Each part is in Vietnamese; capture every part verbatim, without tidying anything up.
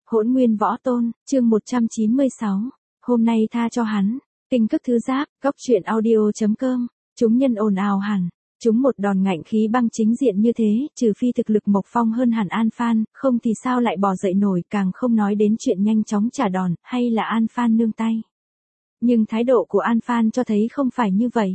Hỗn Nguyên Võ Tôn, chương một trăm chín mươi sáu. Hôm nay tha cho hắn. Kinh Cức Thư Giáp, Góc Truyện Audio.com. Chúng nhân ồn ào hẳn. Chúng một đòn ngạnh khí băng chính diện như thế, trừ phi thực lực Mộc Phong hơn hẳn An Phan, không thì sao lại bò dậy nổi, càng không nói đến chuyện nhanh chóng trả đòn, hay là An Phan nương tay. Nhưng thái độ của An Phan cho thấy không phải như vậy.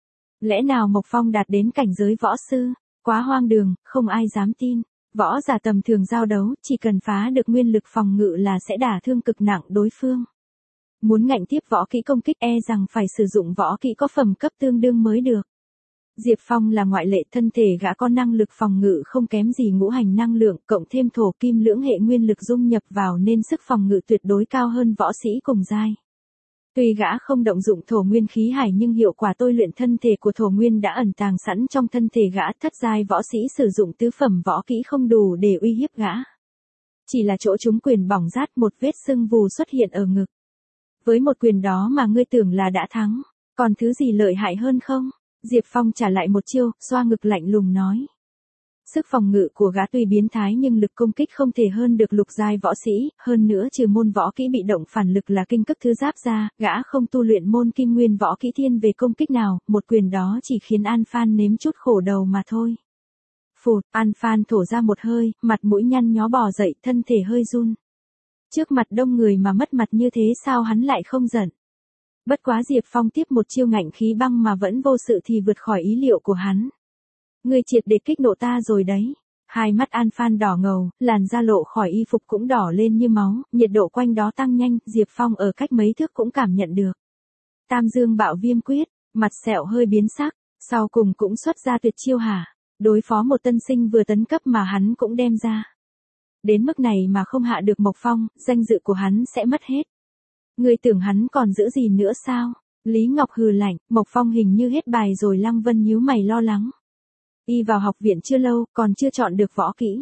Lẽ nào Mộc Phong đạt đến cảnh giới võ sư? Quá hoang đường, không ai dám tin. Võ giả tầm thường giao đấu, chỉ cần phá được nguyên lực phòng ngự là sẽ đả thương cực nặng đối phương. Muốn ngạnh tiếp võ kỹ công kích e rằng phải sử dụng võ kỹ có phẩm cấp tương đương mới được. Diệp Phong là ngoại lệ, thân thể gã có năng lực phòng ngự không kém gì ngũ hành năng lượng, cộng thêm thổ kim lưỡng hệ nguyên lực dung nhập vào nên sức phòng ngự tuyệt đối cao hơn võ sĩ cùng giai. Tuy gã không động dụng thổ nguyên khí hải nhưng hiệu quả tôi luyện thân thể của thổ nguyên đã ẩn tàng sẵn trong thân thể gã, thất giai võ sĩ sử dụng tứ phẩm võ kỹ không đủ để uy hiếp gã. Chỉ là chỗ chúng quyền bỏng rát, một vết sưng vù xuất hiện ở ngực. Với một quyền đó mà ngươi tưởng là đã thắng, còn thứ gì lợi hại hơn không? Diệp Phong trả lại một chiêu, xoa ngực lạnh lùng nói. Sức phòng ngự của gã tuy biến thái nhưng lực công kích không thể hơn được lục giai võ sĩ, hơn nữa trừ môn võ kỹ bị động phản lực là Kinh Cức Thư Giáp ra, gã không tu luyện môn kim nguyên võ kỹ thiên về công kích nào, một quyền đó chỉ khiến An Phan nếm chút khổ đầu mà thôi. Phụt, An Phan thổ ra một hơi, mặt mũi nhăn nhó bò dậy, thân thể hơi run. Trước mặt đông người mà mất mặt như thế sao hắn lại không giận? Bất quá Diệp Phong tiếp một chiêu ngạnh khí băng mà vẫn vô sự thì vượt khỏi ý liệu của hắn. Ngươi triệt để kích nộ ta rồi đấy. Hai mắt An Phan đỏ ngầu, làn da lộ khỏi y phục cũng đỏ lên như máu, nhiệt độ quanh đó tăng nhanh, Diệp Phong ở cách mấy thước cũng cảm nhận được. Tam Dương Bạo Viêm Quyết, mặt sẹo hơi biến sắc, sau cùng cũng xuất ra tuyệt chiêu hả? Đối phó một tân sinh vừa tấn cấp mà hắn cũng đem ra. Đến mức này mà không hạ được Mộc Phong, danh dự của hắn sẽ mất hết. Ngươi tưởng hắn còn giữ gì nữa sao? Lý Ngọc hừ lạnh, Mộc Phong hình như hết bài rồi. Lăng Vân nhíu mày lo lắng. Y vào học viện chưa lâu, còn chưa chọn được võ kỹ.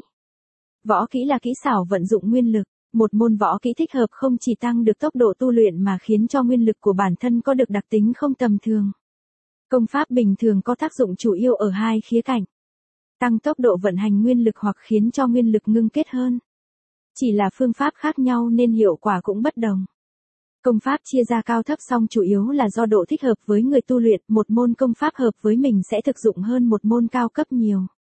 Võ kỹ là kỹ xảo vận dụng nguyên lực, một môn võ kỹ thích hợp không chỉ tăng được tốc độ tu luyện mà khiến cho nguyên lực của bản thân có được đặc tính không tầm thường. Công pháp bình thường có tác dụng chủ yếu ở hai khía cạnh. Tăng tốc độ vận hành nguyên lực hoặc khiến cho nguyên lực ngưng kết hơn. Chỉ là phương pháp khác nhau nên hiệu quả cũng bất đồng. Công pháp chia ra cao thấp song chủ yếu là do độ thích hợp với người tu luyện, một môn công pháp hợp với mình sẽ thực dụng hơn một môn cao cấp nhiều.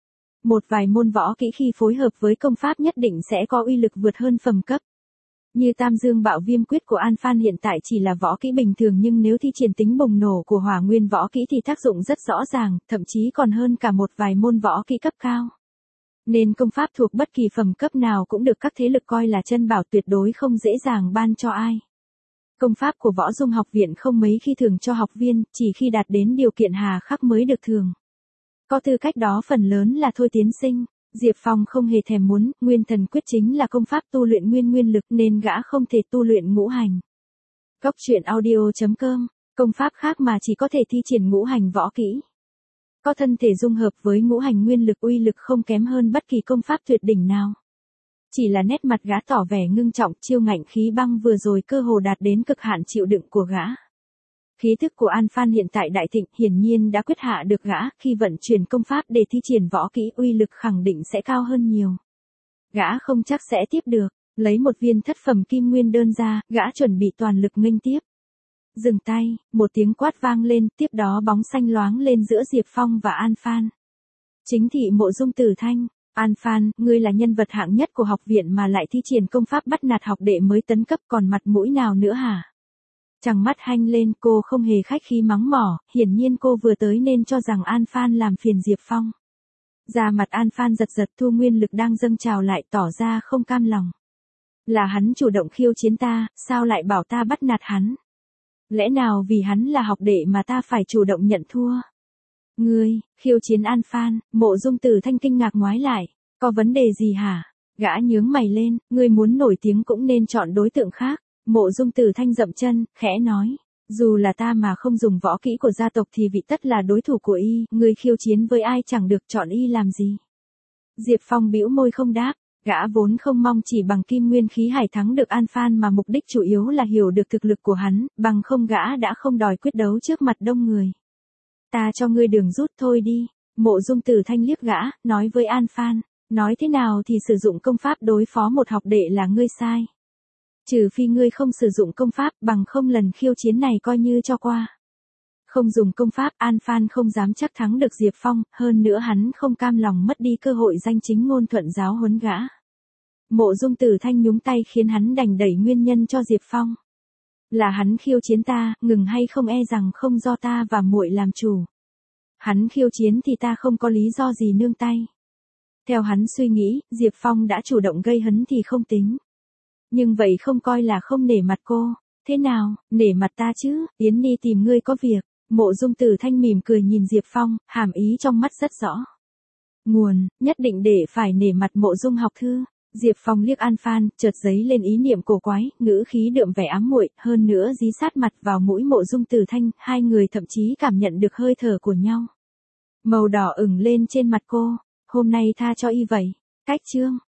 Một vài môn võ kỹ khi phối hợp với công pháp nhất định sẽ có uy lực vượt hơn phẩm cấp. Như Tam Dương Bạo Viêm Quyết của An Phan hiện tại chỉ là võ kỹ bình thường nhưng nếu thi triển tính bùng nổ của hỏa nguyên võ kỹ thì tác dụng rất rõ ràng, thậm chí còn hơn cả một vài môn võ kỹ cấp cao. Nên công pháp thuộc bất kỳ phẩm cấp nào cũng được các thế lực coi là chân bảo, tuyệt đối không dễ dàng ban cho ai. Công pháp của Võ Dung học viện không mấy khi thường cho học viên, chỉ khi đạt đến điều kiện hà khắc mới được thường. Có tư cách đó phần lớn là thôi tiến sinh. Diệp Phong không hề thèm muốn, Nguyên Thần Quyết chính là công pháp tu luyện nguyên nguyên lực nên gã không thể tu luyện ngũ hành. Góc Truyện Audio.com, công pháp khác mà chỉ có thể thi triển ngũ hành võ kỹ. Có thân thể dung hợp với ngũ hành nguyên lực, uy lực không kém hơn bất kỳ công pháp tuyệt đỉnh nào. Chỉ là nét mặt gã tỏ vẻ ngưng trọng, chiêu ngạnh khí băng vừa rồi cơ hồ đạt đến cực hạn chịu đựng của gã. Khí thức của An Phan hiện tại đại thịnh, hiển nhiên đã quyết hạ được gã, khi vận chuyển công pháp để thi triển võ kỹ uy lực khẳng định sẽ cao hơn nhiều. Gã không chắc sẽ tiếp được, lấy một viên thất phẩm kim nguyên đơn ra, gã chuẩn bị toàn lực nghênh tiếp. Dừng tay, một tiếng quát vang lên, tiếp đó bóng xanh loáng lên giữa Diệp Phong và An Phan. Chính thị Mộ Dung Tử Thanh. An Phan, ngươi là nhân vật hạng nhất của học viện mà lại thi triển công pháp bắt nạt học đệ mới tấn cấp, còn mặt mũi nào nữa hả? Trằng mắt hanh lên, cô không hề khách khí mắng mỏ, hiển nhiên cô vừa tới nên cho rằng An Phan làm phiền Diệp Phong. Da mặt An Phan giật giật, thu nguyên lực đang dâng trào lại tỏ ra không cam lòng. Là hắn chủ động khiêu chiến ta, sao lại bảo ta bắt nạt hắn? Lẽ nào vì hắn là học đệ mà ta phải chủ động nhận thua? Ngươi, khiêu chiến An Phan, Mộ Dung Tử Thanh kinh ngạc ngoái lại, có vấn đề gì hả? Gã nhướng mày lên, ngươi muốn nổi tiếng cũng nên chọn đối tượng khác. Mộ Dung Tử Thanh dậm chân, khẽ nói, dù là ta mà không dùng võ kỹ của gia tộc thì vị tất là đối thủ của y, ngươi khiêu chiến với ai chẳng được, chọn y làm gì? Diệp Phong bĩu môi không đáp, gã vốn không mong chỉ bằng kim nguyên khí hải thắng được An Phan mà mục đích chủ yếu là hiểu được thực lực của hắn, bằng không gã đã không đòi quyết đấu trước mặt đông người. Ta cho ngươi đường rút thôi đi. Mộ Dung Tử Thanh liếc gã, nói với An Phan. Nói thế nào thì sử dụng công pháp đối phó một học đệ là ngươi sai. Trừ phi ngươi không sử dụng công pháp, bằng không lần khiêu chiến này coi như cho qua. Không dùng công pháp, An Phan không dám chắc thắng được Diệp Phong, hơn nữa hắn không cam lòng mất đi cơ hội danh chính ngôn thuận giáo huấn gã. Mộ Dung Tử Thanh nhúng tay khiến hắn đành đẩy nguyên nhân cho Diệp Phong. Là hắn khiêu chiến ta, ngừng hay không e rằng không do ta và muội làm chủ. Hắn khiêu chiến thì ta không có lý do gì nương tay. Theo hắn suy nghĩ, Diệp Phong đã chủ động gây hấn thì không tính. Nhưng vậy không coi là không nể mặt cô. Thế nào, nể mặt ta chứ, Yến Ni tìm ngươi có việc. Mộ Dung Tử Thanh mỉm cười nhìn Diệp Phong, hàm ý trong mắt rất rõ. Nguồn, nhất định để phải nể mặt Mộ Dung học thư. Diệp Phong liếc An Phan, chợt dấy lên ý niệm cổ quái, ngữ khí đượm vẻ ám muội, hơn nữa dí sát mặt vào mũi Mộ Dung Tử Thanh, hai người thậm chí cảm nhận được hơi thở của nhau. Màu đỏ ửng lên trên mặt cô, hôm nay tha cho y vậy. Cách chương